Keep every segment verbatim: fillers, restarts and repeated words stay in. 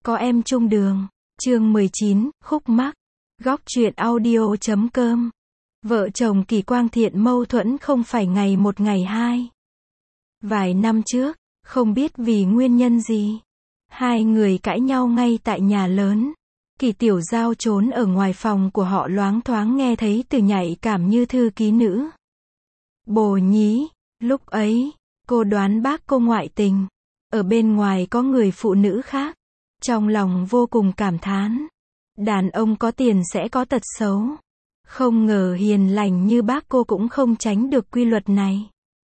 Có em chung đường. Chương mười chín, khúc mắc. Góc truyện audio chấm com. Vợ chồng Kỳ Quang Thiện mâu thuẫn không phải ngày một ngày hai. Vài năm trước, không biết vì nguyên nhân gì, hai người cãi nhau ngay tại nhà lớn. Kỳ Tiểu Giao trốn ở ngoài phòng của họ loáng thoáng nghe thấy từ nhạy cảm như thư ký nữ. Bồ nhí, lúc ấy, cô đoán bác cô ngoại tình. Ở bên ngoài có người phụ nữ khác. Trong lòng vô cùng cảm thán. Đàn ông có tiền sẽ có tật xấu. Không ngờ hiền lành như bác cô cũng không tránh được quy luật này.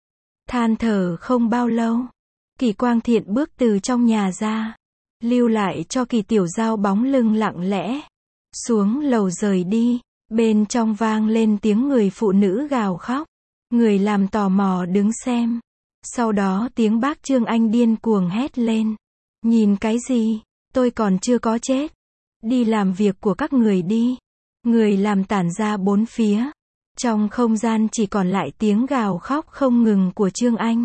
Than thở không bao lâu, Kỳ Quang Thiện bước từ trong nhà ra, lưu lại cho Kỳ Tiểu Giao bóng lưng lặng lẽ. Xuống lầu rời đi, bên trong vang lên tiếng người phụ nữ gào khóc. Người làm tò mò đứng xem. Sau đó tiếng bác Trương Anh điên cuồng hét lên. Nhìn cái gì, tôi còn chưa có chết. Đi làm việc của các người đi. Người làm tản ra bốn phía. Trong không gian chỉ còn lại tiếng gào khóc không ngừng của Trương Anh.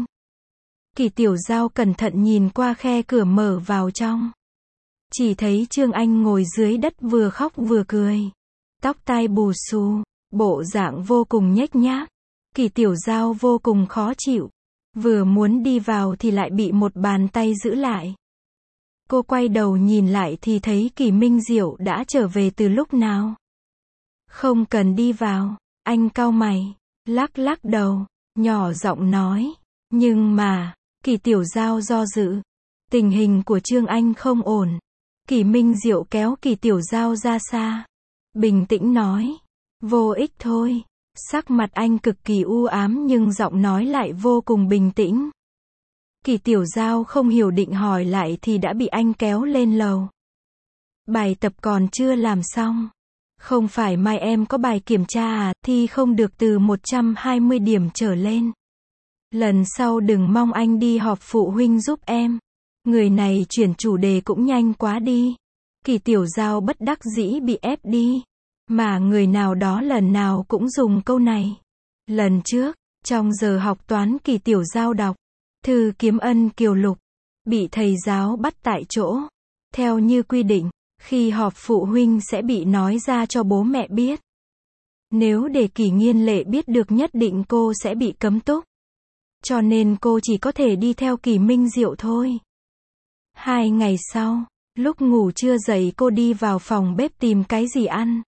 Kỳ Tiểu Giao cẩn thận nhìn qua khe cửa mở vào trong. Chỉ thấy Trương Anh ngồi dưới đất vừa khóc vừa cười. Tóc tai bù xù, bộ dạng vô cùng nhếch nhác. Kỳ Tiểu Giao vô cùng khó chịu. Vừa muốn đi vào thì lại bị một bàn tay giữ lại. Cô quay đầu nhìn lại thì thấy Kỳ Minh Diệu đã trở về từ lúc nào. Không cần đi vào, anh cau mày, lắc lắc đầu, nhỏ giọng nói. Nhưng mà, Kỳ Tiểu Giao do dự. Tình hình của Trương Anh không ổn. Kỳ Minh Diệu kéo Kỳ Tiểu Giao ra xa. Bình tĩnh nói. Vô ích thôi. Sắc mặt anh cực kỳ u ám nhưng giọng nói lại vô cùng bình tĩnh. Kỳ Tiểu Giao không hiểu định hỏi lại thì đã bị anh kéo lên lầu. Bài tập còn chưa làm xong. Không phải mai em có bài kiểm tra à, thi không được từ một trăm hai mươi điểm trở lên. Lần sau đừng mong anh đi họp phụ huynh giúp em. Người này chuyển chủ đề cũng nhanh quá đi. Kỳ Tiểu Giao bất đắc dĩ bị ép đi. Mà người nào đó lần nào cũng dùng câu này. Lần trước, trong giờ học toán Kỳ Tiểu Giao đọc Thư Kiếm Ân Kiều Lục, bị thầy giáo bắt tại chỗ. Theo như quy định, khi họp phụ huynh sẽ bị nói ra cho bố mẹ biết. Nếu để Kỳ Nghiên Lệ biết được nhất định cô sẽ bị cấm túc. Cho nên cô chỉ có thể đi theo Kỳ Minh Diệu thôi. Hai ngày sau, lúc ngủ trưa dậy cô đi vào phòng bếp tìm cái gì ăn.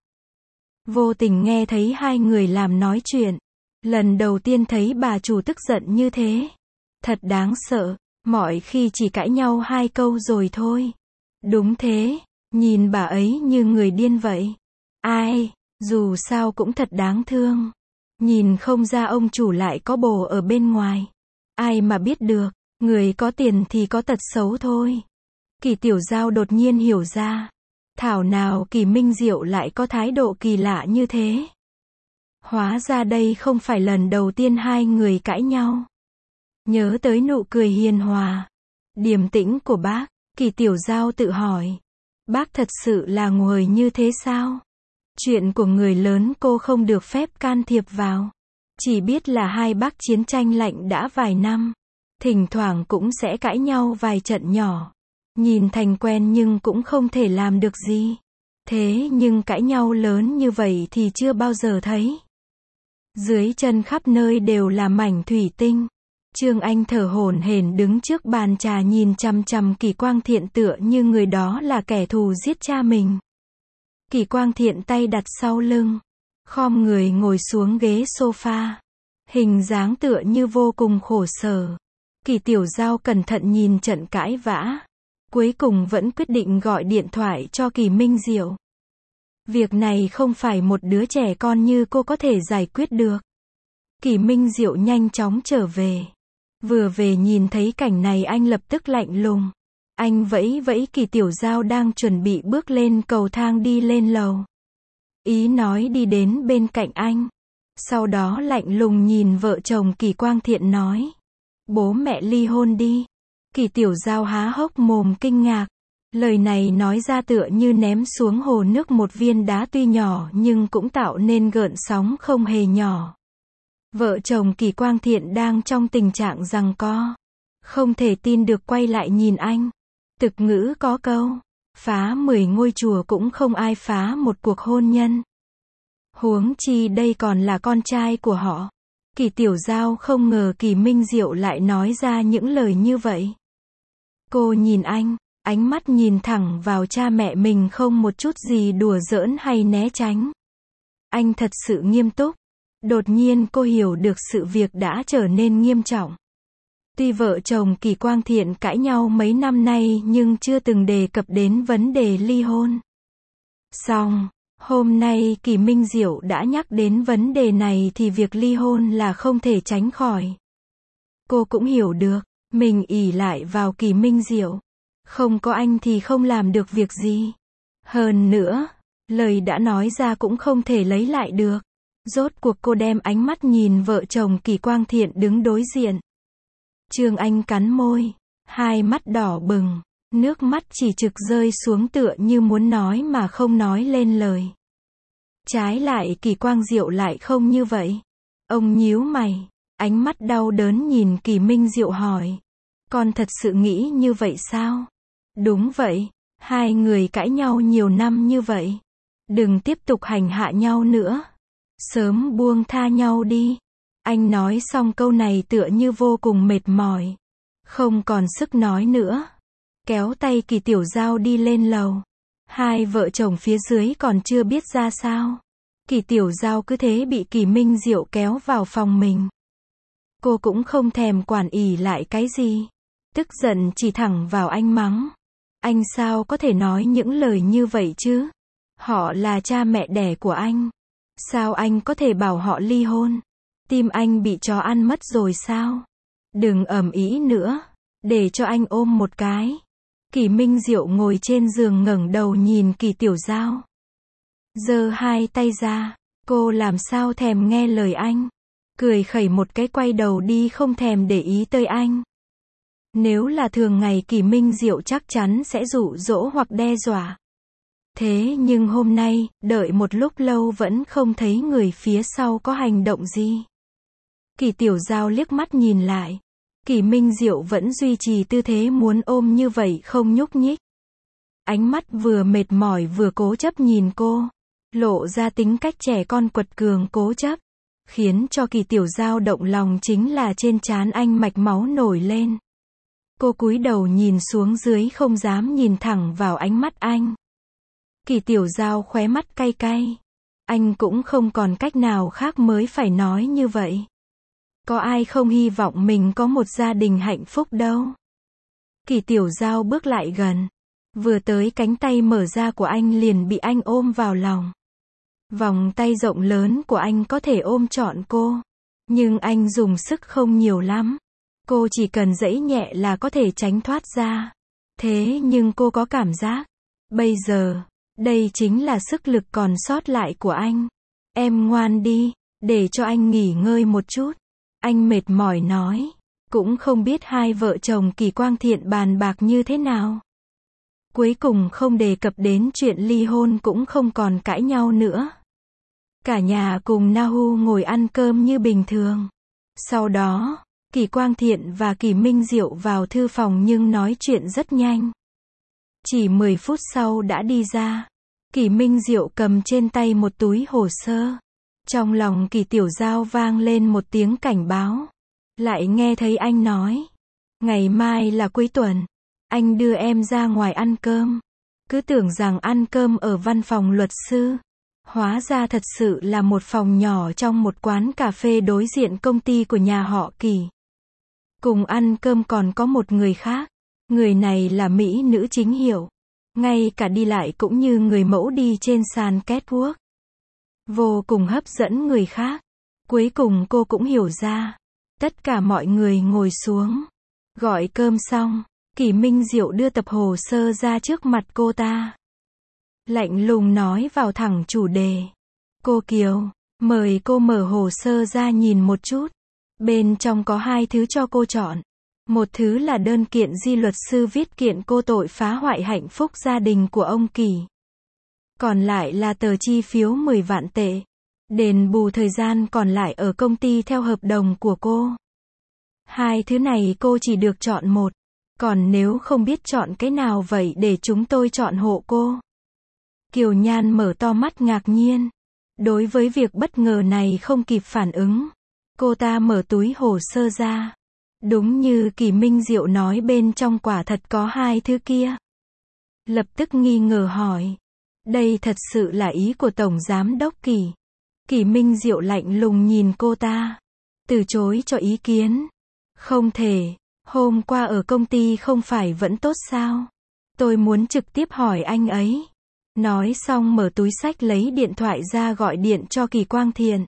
Vô tình nghe thấy hai người làm nói chuyện. Lần đầu tiên thấy bà chủ tức giận như thế. Thật đáng sợ, mọi khi chỉ cãi nhau hai câu rồi thôi. Đúng thế, nhìn bà ấy như người điên vậy. Ai, dù sao cũng thật đáng thương. Nhìn không ra ông chủ lại có bồ ở bên ngoài. Ai mà biết được, người có tiền thì có tật xấu thôi. Kỳ Tiểu Giao đột nhiên hiểu ra. Thảo nào Kỳ Minh Diệu lại có thái độ kỳ lạ như thế. Hóa ra đây không phải lần đầu tiên hai người cãi nhau. Nhớ tới nụ cười hiền hòa, điềm tĩnh của bác, Kỳ Tiểu Giao tự hỏi. Bác thật sự là nguội như thế sao? Chuyện của người lớn cô không được phép can thiệp vào. Chỉ biết là hai bác chiến tranh lạnh đã vài năm. Thỉnh thoảng cũng sẽ cãi nhau vài trận nhỏ. Nhìn thành quen nhưng cũng không thể làm được gì. Thế nhưng cãi nhau lớn như vậy thì chưa bao giờ thấy. Dưới chân khắp nơi đều là mảnh thủy tinh. Trương Anh thở hổn hển đứng trước bàn trà nhìn chằm chằm Kỳ Quang Thiện tựa như người đó là kẻ thù giết cha mình. Kỳ Quang Thiện tay đặt sau lưng, khom người ngồi xuống ghế sofa. Hình dáng tựa như vô cùng khổ sở. Kỳ Tiểu Giao cẩn thận nhìn trận cãi vã. Cuối cùng vẫn quyết định gọi điện thoại cho Kỳ Minh Diệu. Việc này không phải một đứa trẻ con như cô có thể giải quyết được. Kỳ Minh Diệu nhanh chóng trở về. Vừa về nhìn thấy cảnh này anh lập tức lạnh lùng. Anh vẫy vẫy Kỳ Tiểu Giao đang chuẩn bị bước lên cầu thang đi lên lầu. Ý nói đi đến bên cạnh anh. Sau đó lạnh lùng nhìn vợ chồng Kỳ Quang Thiện nói. Bố mẹ ly hôn đi. Kỳ Tiểu Giao há hốc mồm kinh ngạc. Lời này nói ra tựa như ném xuống hồ nước một viên đá tuy nhỏ nhưng cũng tạo nên gợn sóng không hề nhỏ. Vợ chồng Kỳ Quang Thiện đang trong tình trạng giằng co. Không thể tin được quay lại nhìn anh. Thực ngữ có câu. Phá mười ngôi chùa cũng không ai phá một cuộc hôn nhân. Huống chi đây còn là con trai của họ. Kỳ Tiểu Giao không ngờ Kỳ Minh Diệu lại nói ra những lời như vậy. Cô nhìn anh, ánh mắt nhìn thẳng vào cha mẹ mình không một chút gì đùa giỡn hay né tránh. Anh thật sự nghiêm túc. Đột nhiên cô hiểu được sự việc đã trở nên nghiêm trọng. Tuy vợ chồng Kỳ Quang Thiện cãi nhau mấy năm nay nhưng chưa từng đề cập đến vấn đề ly hôn. Song, hôm nay Kỳ Minh Diệu đã nhắc đến vấn đề này thì việc ly hôn là không thể tránh khỏi. Cô cũng hiểu được, mình ỷ lại vào Kỳ Minh Diệu. Không có anh thì không làm được việc gì. Hơn nữa, lời đã nói ra cũng không thể lấy lại được. Rốt cuộc cô đem ánh mắt nhìn vợ chồng Kỳ Quang Thiện đứng đối diện. Trương Anh cắn môi, hai mắt đỏ bừng, nước mắt chỉ trực rơi xuống tựa như muốn nói mà không nói lên lời. Trái lại Kỳ Quang Diệu lại không như vậy. Ông nhíu mày, ánh mắt đau đớn nhìn Kỳ Minh Diệu hỏi. Con thật sự nghĩ như vậy sao? Đúng vậy, hai người cãi nhau nhiều năm như vậy. Đừng tiếp tục hành hạ nhau nữa. Sớm buông tha nhau đi. Anh nói xong câu này tựa như vô cùng mệt mỏi. Không còn sức nói nữa. Kéo tay Kỳ Tiểu Giao đi lên lầu. Hai vợ chồng phía dưới còn chưa biết ra sao. Kỳ Tiểu Giao cứ thế bị Kỳ Minh Diệu kéo vào phòng mình. Cô cũng không thèm quản ỷ lại cái gì. Tức giận chỉ thẳng vào anh mắng. Anh sao có thể nói những lời như vậy chứ? Họ là cha mẹ đẻ của anh. Sao anh có thể bảo họ ly hôn? Tim anh bị chó ăn mất rồi sao? Đừng ầm ĩ nữa. Để cho anh ôm một cái. Kỳ Minh Diệu ngồi trên giường ngẩng đầu nhìn Kỳ Tiểu Giao. Giơ hai tay ra. Cô làm sao thèm nghe lời anh. Cười khẩy một cái quay đầu đi không thèm để ý tới anh. Nếu là thường ngày Kỳ Minh Diệu chắc chắn sẽ dụ dỗ hoặc đe dọa. Thế nhưng hôm nay, đợi một lúc lâu vẫn không thấy người phía sau có hành động gì. Kỳ Tiểu Giao liếc mắt nhìn lại. Kỳ Minh Diệu vẫn duy trì tư thế muốn ôm như vậy không nhúc nhích. Ánh mắt vừa mệt mỏi vừa cố chấp nhìn cô. Lộ ra tính cách trẻ con quật cường cố chấp. Khiến cho Kỳ Tiểu Giao động lòng chính là trên trán anh mạch máu nổi lên. Cô cúi đầu nhìn xuống dưới không dám nhìn thẳng vào ánh mắt anh. Kỳ Tiểu Giao khóe mắt cay cay. Anh cũng không còn cách nào khác mới phải nói như vậy. Có ai không hy vọng mình có một gia đình hạnh phúc đâu. Kỳ Tiểu Giao bước lại gần. Vừa tới cánh tay mở ra của anh liền bị anh ôm vào lòng. Vòng tay rộng lớn của anh có thể ôm trọn cô. Nhưng anh dùng sức không nhiều lắm. Cô chỉ cần giãy nhẹ là có thể tránh thoát ra. Thế nhưng cô có cảm giác. Bây giờ, đây chính là sức lực còn sót lại của anh. Em ngoan đi, để cho anh nghỉ ngơi một chút. Anh mệt mỏi nói. Cũng không biết hai vợ chồng Kỳ Quang Thiện bàn bạc như thế nào. Cuối cùng không đề cập đến chuyện ly hôn cũng không còn cãi nhau nữa. Cả nhà cùng Nahu ngồi ăn cơm như bình thường. Sau đó, Kỳ Quang Thiện và Kỳ Minh Diệu vào thư phòng nhưng nói chuyện rất nhanh. Chỉ mười phút sau đã đi ra. Kỳ Minh Diệu cầm trên tay một túi hồ sơ. Trong lòng Kỳ Tiểu Giao vang lên một tiếng cảnh báo. Lại nghe thấy anh nói. Ngày mai là cuối tuần. Anh đưa em ra ngoài ăn cơm. Cứ tưởng rằng ăn cơm ở văn phòng luật sư. Hóa ra thật sự là một phòng nhỏ trong một quán cà phê đối diện công ty của nhà họ Kỳ. Cùng ăn cơm còn có một người khác. Người này là mỹ nữ chính hiệu. Ngay cả đi lại cũng như người mẫu đi trên sàn catwalk. Vô cùng hấp dẫn người khác. Cuối cùng cô cũng hiểu ra. Tất cả mọi người ngồi xuống. Gọi cơm xong, Kỳ Minh Diệu đưa tập hồ sơ ra trước mặt cô ta. Lạnh lùng nói vào thẳng chủ đề. Cô Kiều, mời cô mở hồ sơ ra nhìn một chút. Bên trong có hai thứ cho cô chọn. Một thứ là đơn kiện di luật sư viết kiện cô tội phá hoại hạnh phúc gia đình của ông Kỳ. Còn lại là tờ chi phiếu mười vạn tệ. Đền bù thời gian còn lại ở công ty theo hợp đồng của cô. Hai thứ này cô chỉ được chọn một. Còn nếu không biết chọn cái nào vậy để chúng tôi chọn hộ cô? Kiều Nhan mở to mắt ngạc nhiên. Đối với việc bất ngờ này không kịp phản ứng. Cô ta mở túi hồ sơ ra. Đúng như Kỷ Minh Diệu nói, bên trong quả thật có hai thứ kia. Lập tức nghi ngờ hỏi. Đây thật sự là ý của Tổng Giám Đốc Kỷ? Kỷ Minh Diệu lạnh lùng nhìn cô ta. Từ chối cho ý kiến. Không thể. Hôm qua ở công ty không phải vẫn tốt sao? Tôi muốn trực tiếp hỏi anh ấy. Nói xong mở túi xách lấy điện thoại ra gọi điện cho Kỳ Quang Thiện.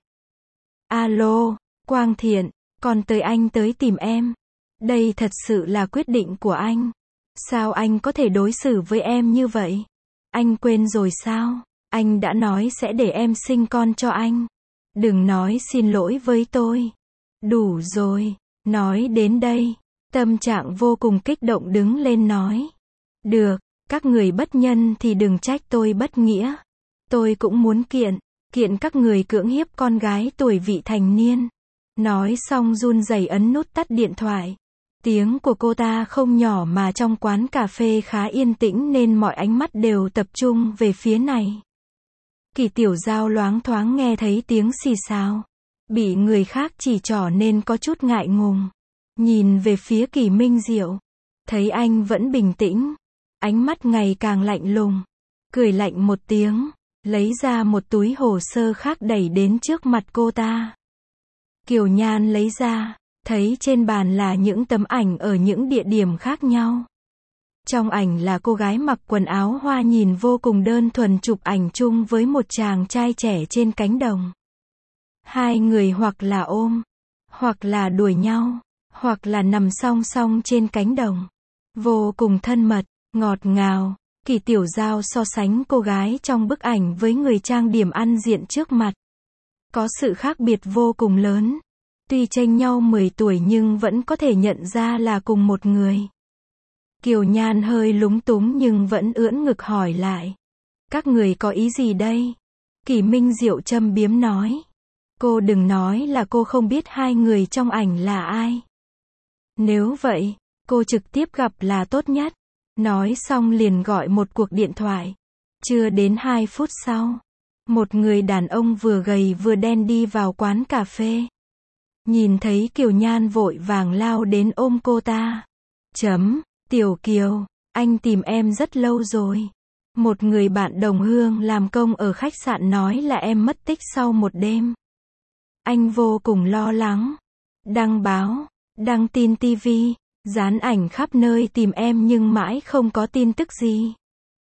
Alo, Quang Thiện, còn tới anh tới tìm em. Đây thật sự là quyết định của anh. Sao anh có thể đối xử với em như vậy? Anh quên rồi sao? Anh đã nói sẽ để em sinh con cho anh. Đừng nói xin lỗi với tôi. Đủ rồi. Nói đến đây, tâm trạng vô cùng kích động đứng lên nói. Được, các người bất nhân thì đừng trách tôi bất nghĩa. Tôi cũng muốn kiện, kiện các người cưỡng hiếp con gái tuổi vị thành niên. Nói xong run rẩy ấn nút tắt điện thoại. Tiếng của cô ta không nhỏ mà trong quán cà phê khá yên tĩnh nên mọi ánh mắt đều tập trung về phía này. Kỳ Tiểu Giao loáng thoáng nghe thấy tiếng xì xào. Bị người khác chỉ trỏ nên có chút ngại ngùng. Nhìn về phía Kỷ Minh Diệu. Thấy anh vẫn bình tĩnh. Ánh mắt ngày càng lạnh lùng. Cười lạnh một tiếng. Lấy ra một túi hồ sơ khác đẩy đến trước mặt cô ta. Kiều Nhan lấy ra. Thấy trên bàn là những tấm ảnh ở những địa điểm khác nhau. Trong ảnh là cô gái mặc quần áo hoa nhìn vô cùng đơn thuần chụp ảnh chung với một chàng trai trẻ trên cánh đồng. Hai người hoặc là ôm, hoặc là đuổi nhau, hoặc là nằm song song trên cánh đồng. Vô cùng thân mật, ngọt ngào. Kỳ Tiểu Giao so sánh cô gái trong bức ảnh với người trang điểm ăn diện trước mặt. Có sự khác biệt vô cùng lớn. Tuy chênh nhau mười tuổi nhưng vẫn có thể nhận ra là cùng một người. Kiều Nhan hơi lúng túng nhưng vẫn ưỡn ngực hỏi lại. Các người có ý gì đây? Kỷ Minh Diệu châm biếm nói. Cô đừng nói là cô không biết hai người trong ảnh là ai. Nếu vậy, cô trực tiếp gặp là tốt nhất. Nói xong liền gọi một cuộc điện thoại. Chưa đến hai phút sau, một người đàn ông vừa gầy vừa đen đi vào quán cà phê. Nhìn thấy Kiều Nhan vội vàng lao đến ôm cô ta. Chấm, Tiểu Kiều, anh tìm em rất lâu rồi. Một người bạn đồng hương làm công ở khách sạn nói là em mất tích sau một đêm. Anh vô cùng lo lắng. Đăng báo, đăng tin tivi, dán ảnh khắp nơi tìm em nhưng mãi không có tin tức gì.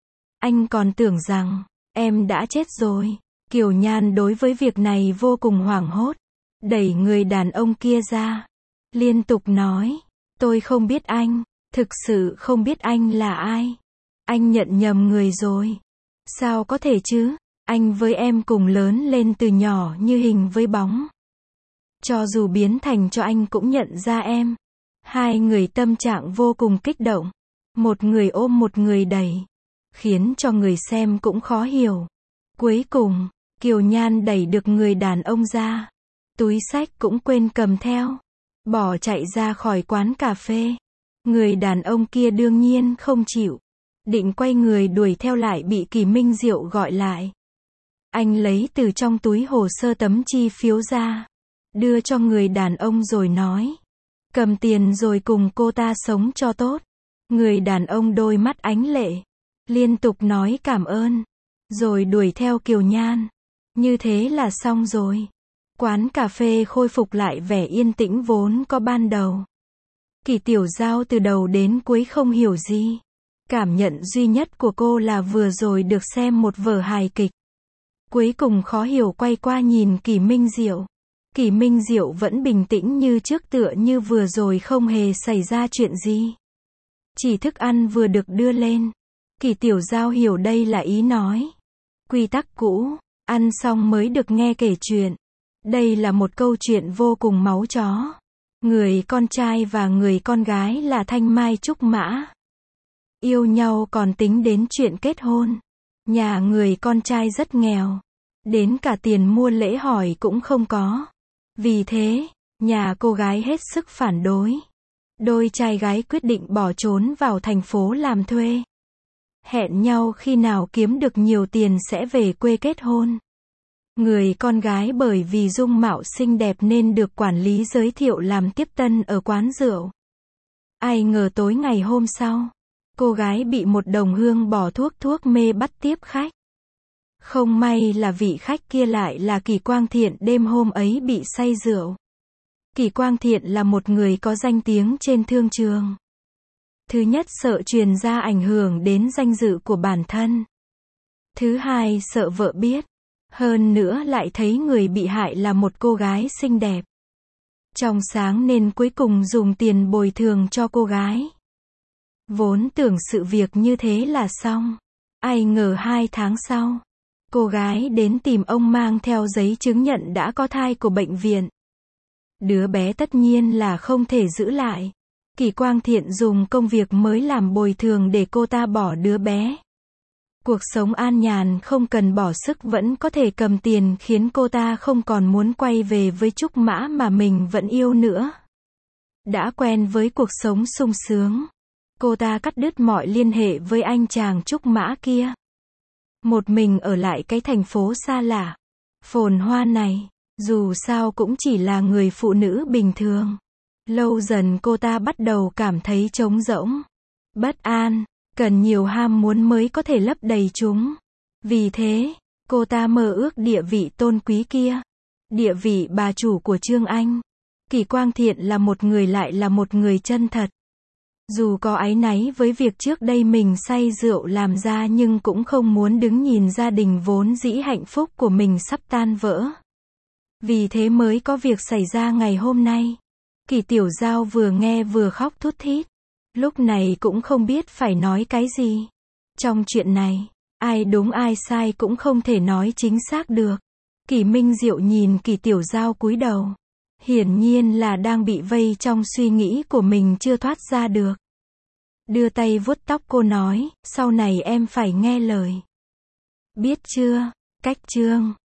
Anh còn tưởng rằng em đã chết rồi. Kiều Nhan đối với việc này vô cùng hoảng hốt. Đẩy người đàn ông kia ra. Liên tục nói. Tôi không biết anh. Thực sự không biết anh là ai. Anh nhận nhầm người rồi. Sao có thể chứ? Anh với em cùng lớn lên từ nhỏ như hình với bóng. Cho dù biến thành cho anh cũng nhận ra em. Hai người tâm trạng vô cùng kích động. Một người ôm một người đẩy. Khiến cho người xem cũng khó hiểu. Cuối cùng, Kiều Nhan đẩy được người đàn ông ra. Túi xách cũng quên cầm theo. Bỏ chạy ra khỏi quán cà phê. Người đàn ông kia đương nhiên không chịu. Định quay người đuổi theo lại bị Kỷ Minh Diệu gọi lại. Anh lấy từ trong túi hồ sơ tấm chi phiếu ra. Đưa cho người đàn ông rồi nói. Cầm tiền rồi cùng cô ta sống cho tốt. Người đàn ông đôi mắt ánh lệ. Liên tục nói cảm ơn. Rồi đuổi theo Kiều Nhan. Như thế là xong rồi. Quán cà phê khôi phục lại vẻ yên tĩnh vốn có ban đầu. Kỳ Tiểu Giao từ đầu đến cuối không hiểu gì. Cảm nhận duy nhất của cô là vừa rồi được xem một vở hài kịch. Cuối cùng khó hiểu quay qua nhìn Kỷ Minh Diệu. Kỷ Minh Diệu vẫn bình tĩnh như trước, tựa như vừa rồi không hề xảy ra chuyện gì. Chỉ thức ăn vừa được đưa lên. Kỳ Tiểu Giao hiểu đây là ý nói. Quy tắc cũ, ăn xong mới được nghe kể chuyện. Đây là một câu chuyện vô cùng máu chó. Người con trai và người con gái là thanh mai trúc mã. Yêu nhau còn tính đến chuyện kết hôn. Nhà người con trai rất nghèo. Đến cả tiền mua lễ hỏi cũng không có. Vì thế, nhà cô gái hết sức phản đối. Đôi trai gái quyết định bỏ trốn vào thành phố làm thuê. Hẹn nhau khi nào kiếm được nhiều tiền sẽ về quê kết hôn. Người con gái bởi vì dung mạo xinh đẹp nên được quản lý giới thiệu làm tiếp tân ở quán rượu. Ai ngờ tối ngày hôm sau, cô gái bị một đồng hương bỏ thuốc thuốc mê bắt tiếp khách. Không may là vị khách kia lại là Kỷ Quang Thiện đêm hôm ấy bị say rượu. Kỷ Quang Thiện là một người có danh tiếng trên thương trường. Thứ nhất sợ truyền ra ảnh hưởng đến danh dự của bản thân. Thứ hai sợ vợ biết. Hơn nữa lại thấy người bị hại là một cô gái xinh đẹp. Trong sáng nên cuối cùng dùng tiền bồi thường cho cô gái. Vốn tưởng sự việc như thế là xong. Ai ngờ hai tháng sau, cô gái đến tìm ông mang theo giấy chứng nhận đã có thai của bệnh viện. Đứa bé tất nhiên là không thể giữ lại. Kỷ Quang Thiện dùng công việc mới làm bồi thường để cô ta bỏ đứa bé. Cuộc sống an nhàn không cần bỏ sức vẫn có thể cầm tiền khiến cô ta không còn muốn quay về với Trúc Mã mà mình vẫn yêu nữa. Đã quen với cuộc sống sung sướng, cô ta cắt đứt mọi liên hệ với anh chàng Trúc Mã kia. Một mình ở lại cái thành phố xa lạ, phồn hoa này, dù sao cũng chỉ là người phụ nữ bình thường. Lâu dần cô ta bắt đầu cảm thấy trống rỗng, bất an, cần nhiều ham muốn mới có thể lấp đầy chúng. Vì thế, cô ta mơ ước địa vị tôn quý kia, địa vị bà chủ của Trương Anh. Kỷ Quang Thiện là một người lại là một người chân thật. Dù có áy náy với việc trước đây mình say rượu làm ra nhưng cũng không muốn đứng nhìn gia đình vốn dĩ hạnh phúc của mình sắp tan vỡ. Vì thế mới có việc xảy ra ngày hôm nay. Kỷ Tiểu Giao vừa nghe vừa khóc thút thít. Lúc này cũng không biết phải nói cái gì. Trong chuyện này, ai đúng ai sai cũng không thể nói chính xác được. Kỷ Minh Diệu nhìn Kỷ Tiểu Giao cúi đầu. Hiển nhiên là đang bị vây trong suy nghĩ của mình chưa thoát ra được. Đưa tay vuốt tóc cô nói, sau này em phải nghe lời. Biết chưa? Cách chương